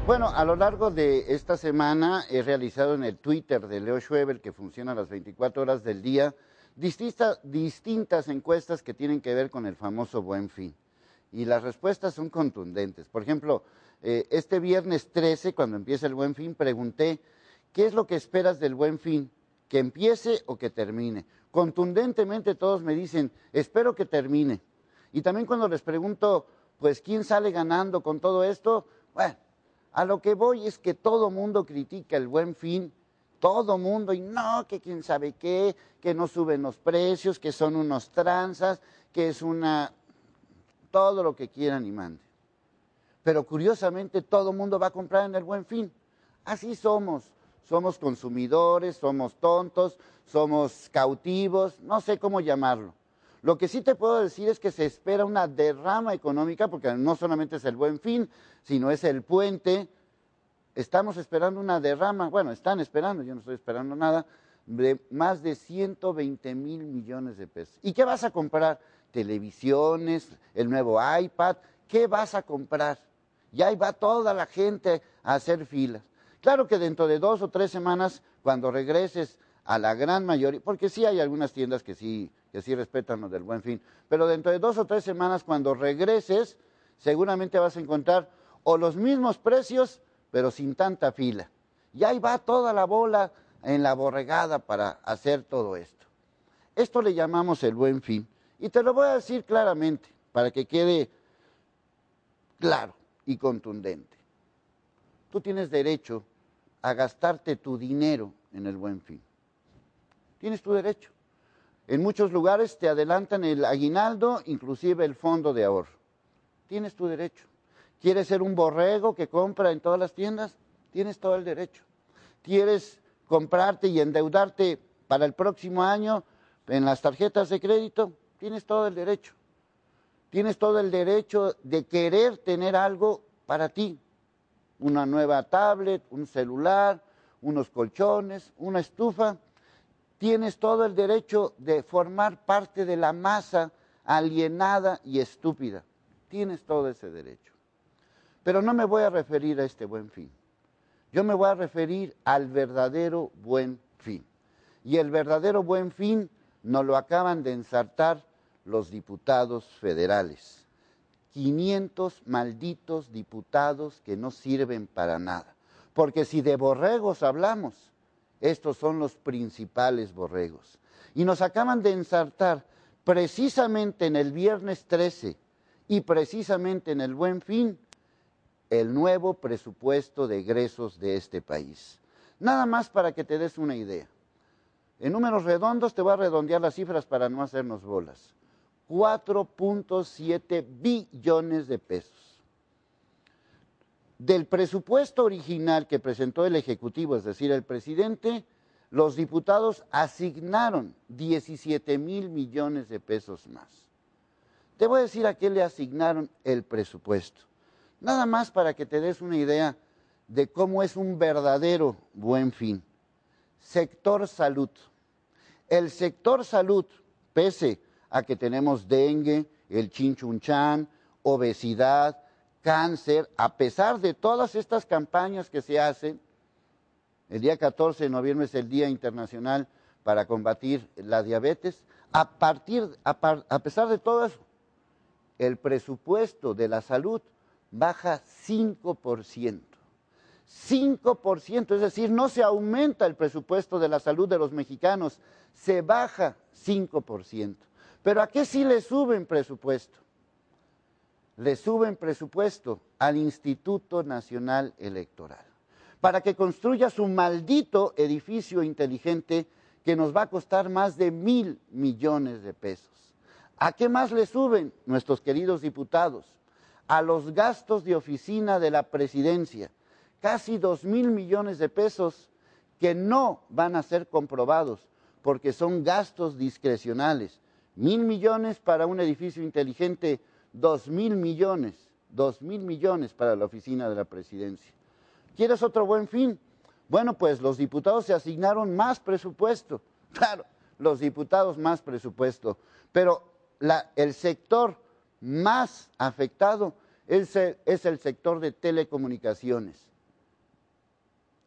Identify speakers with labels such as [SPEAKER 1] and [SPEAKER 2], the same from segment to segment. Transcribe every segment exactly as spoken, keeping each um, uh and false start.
[SPEAKER 1] Bueno, a lo largo de esta semana he realizado en el Twitter de Leo Schweber, que funciona a las veinticuatro horas del día, distintas, distintas encuestas que tienen que ver con el famoso Buen Fin. Y las respuestas son contundentes. Por ejemplo, eh, este viernes trece, cuando empieza el Buen Fin, pregunté, ¿qué es lo que esperas del Buen Fin? ¿Que empiece o que termine? Contundentemente todos me dicen, espero que termine. Y también cuando les pregunto, pues, ¿quién sale ganando con todo esto? Bueno, a lo que voy es que todo mundo critica el Buen Fin, todo mundo, y no, que quién sabe qué, que no suben los precios, que son unos tranzas, que es una... todo lo que quieran y manden. Pero curiosamente todo mundo va a comprar en el Buen Fin. Así somos, somos consumidores, somos tontos, somos cautivos, no sé cómo llamarlo. Lo que sí te puedo decir es que se espera una derrama económica, porque no solamente es el Buen Fin, sino es el puente. Estamos esperando una derrama, bueno, están esperando, yo no estoy esperando nada, de más de ciento veinte mil millones de pesos. ¿Y qué vas a comprar? Televisiones, el nuevo iPad, ¿qué vas a comprar? Y ahí va toda la gente a hacer filas. Claro que dentro de dos o tres semanas, cuando regreses a la gran mayoría, porque sí hay algunas tiendas que sí, que sí respetan lo del Buen Fin, pero dentro de dos o tres semanas, cuando regreses, seguramente vas a encontrar o los mismos precios, pero sin tanta fila. Y ahí va toda la bola en la borregada para hacer todo esto. Esto le llamamos el Buen Fin. Y te lo voy a decir claramente, para que quede claro y contundente. Tú tienes derecho a gastarte tu dinero en el Buen Fin. Tienes tu derecho. En muchos lugares te adelantan el aguinaldo, inclusive el fondo de ahorro. Tienes tu derecho. ¿Quieres ser un borrego que compra en todas las tiendas? Tienes todo el derecho. ¿Quieres comprarte y endeudarte para el próximo año en las tarjetas de crédito? Tienes todo el derecho. Tienes todo el derecho de querer tener algo para ti. Una nueva tablet, un celular, unos colchones, una estufa. Tienes todo el derecho de formar parte de la masa alienada y estúpida. Tienes todo ese derecho. Pero no me voy a referir a este Buen Fin. Yo me voy a referir al verdadero Buen Fin. Y el verdadero Buen Fin nos lo acaban de ensartar los diputados federales. quinientos malditos diputados que no sirven para nada. Porque si de borregos hablamos, estos son los principales borregos. Y nos acaban de ensartar precisamente en el viernes trece y precisamente en el Buen Fin el nuevo presupuesto de egresos de este país. Nada más para que te des una idea. En números redondos te voy a redondear las cifras para no hacernos bolas. cuatro punto siete billones de pesos. Del presupuesto original que presentó el Ejecutivo, es decir, el presidente, los diputados asignaron diecisiete mil millones de pesos más. Te voy a decir a qué le asignaron el presupuesto. Nada más para que te des una idea de cómo es un verdadero Buen Fin. Sector salud. El sector salud, pese a que tenemos dengue, el chinchunchán, obesidad, cáncer, a pesar de todas estas campañas que se hacen, el día catorce de noviembre es el Día Internacional para combatir la diabetes, a, partir, a, par, a pesar de todo eso, el presupuesto de la salud baja cinco por ciento. cinco por ciento, es decir, no se aumenta el presupuesto de la salud de los mexicanos, se baja cinco por ciento. ¿Pero a qué sí le suben presupuesto? Le suben presupuesto al Instituto Nacional Electoral, para que construya su maldito edificio inteligente que nos va a costar más de mil millones de pesos. ¿A qué más le suben nuestros queridos diputados? A los gastos de oficina de la presidencia, casi dos mil millones de pesos que no van a ser comprobados porque son gastos discrecionales. Mil millones para un edificio inteligente, dos mil millones, dos mil millones para la oficina de la presidencia. ¿Quieres otro Buen Fin? Bueno, pues los diputados se asignaron más presupuesto. Claro, los diputados más presupuesto. Pero la, el sector más afectado es el, es el sector de telecomunicaciones.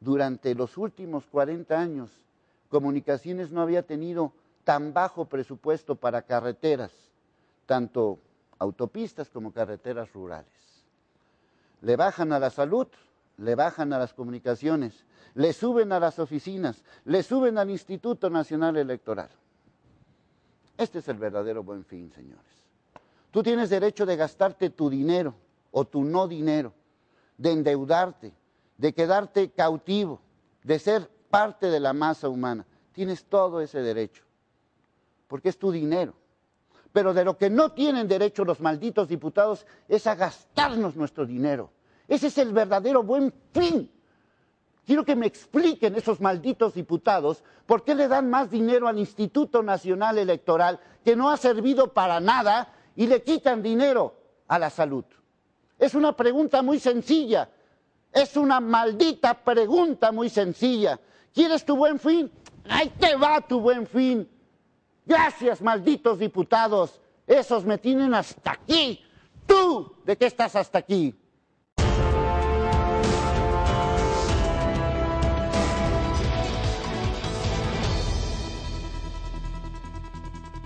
[SPEAKER 1] durante los últimos cuarenta años, Comunicaciones no había tenido tan bajo presupuesto para carreteras, tanto autopistas como carreteras rurales. Le bajan a la salud, le bajan a las comunicaciones, le suben a las oficinas, le suben al Instituto Nacional Electoral. Este es el verdadero buen fin, señores. Tú tienes derecho de gastarte tu dinero o tu no dinero, de endeudarte, de quedarte cautivo, de ser parte de la masa humana. Tienes todo ese derecho, porque es tu dinero. Pero de lo que no tienen derecho los malditos diputados es a gastarnos nuestro dinero. Ese es el verdadero buen fin. Quiero que me expliquen esos malditos diputados por qué le dan más dinero al Instituto Nacional Electoral, que no ha servido para nada, y le quitan dinero a la salud. Es una pregunta muy sencilla. Es una maldita pregunta muy sencilla. ¿Quieres tu buen fin? Ahí te va tu buen fin. Gracias, malditos diputados. Esos me tienen hasta aquí. ¿Tú de qué estás hasta aquí?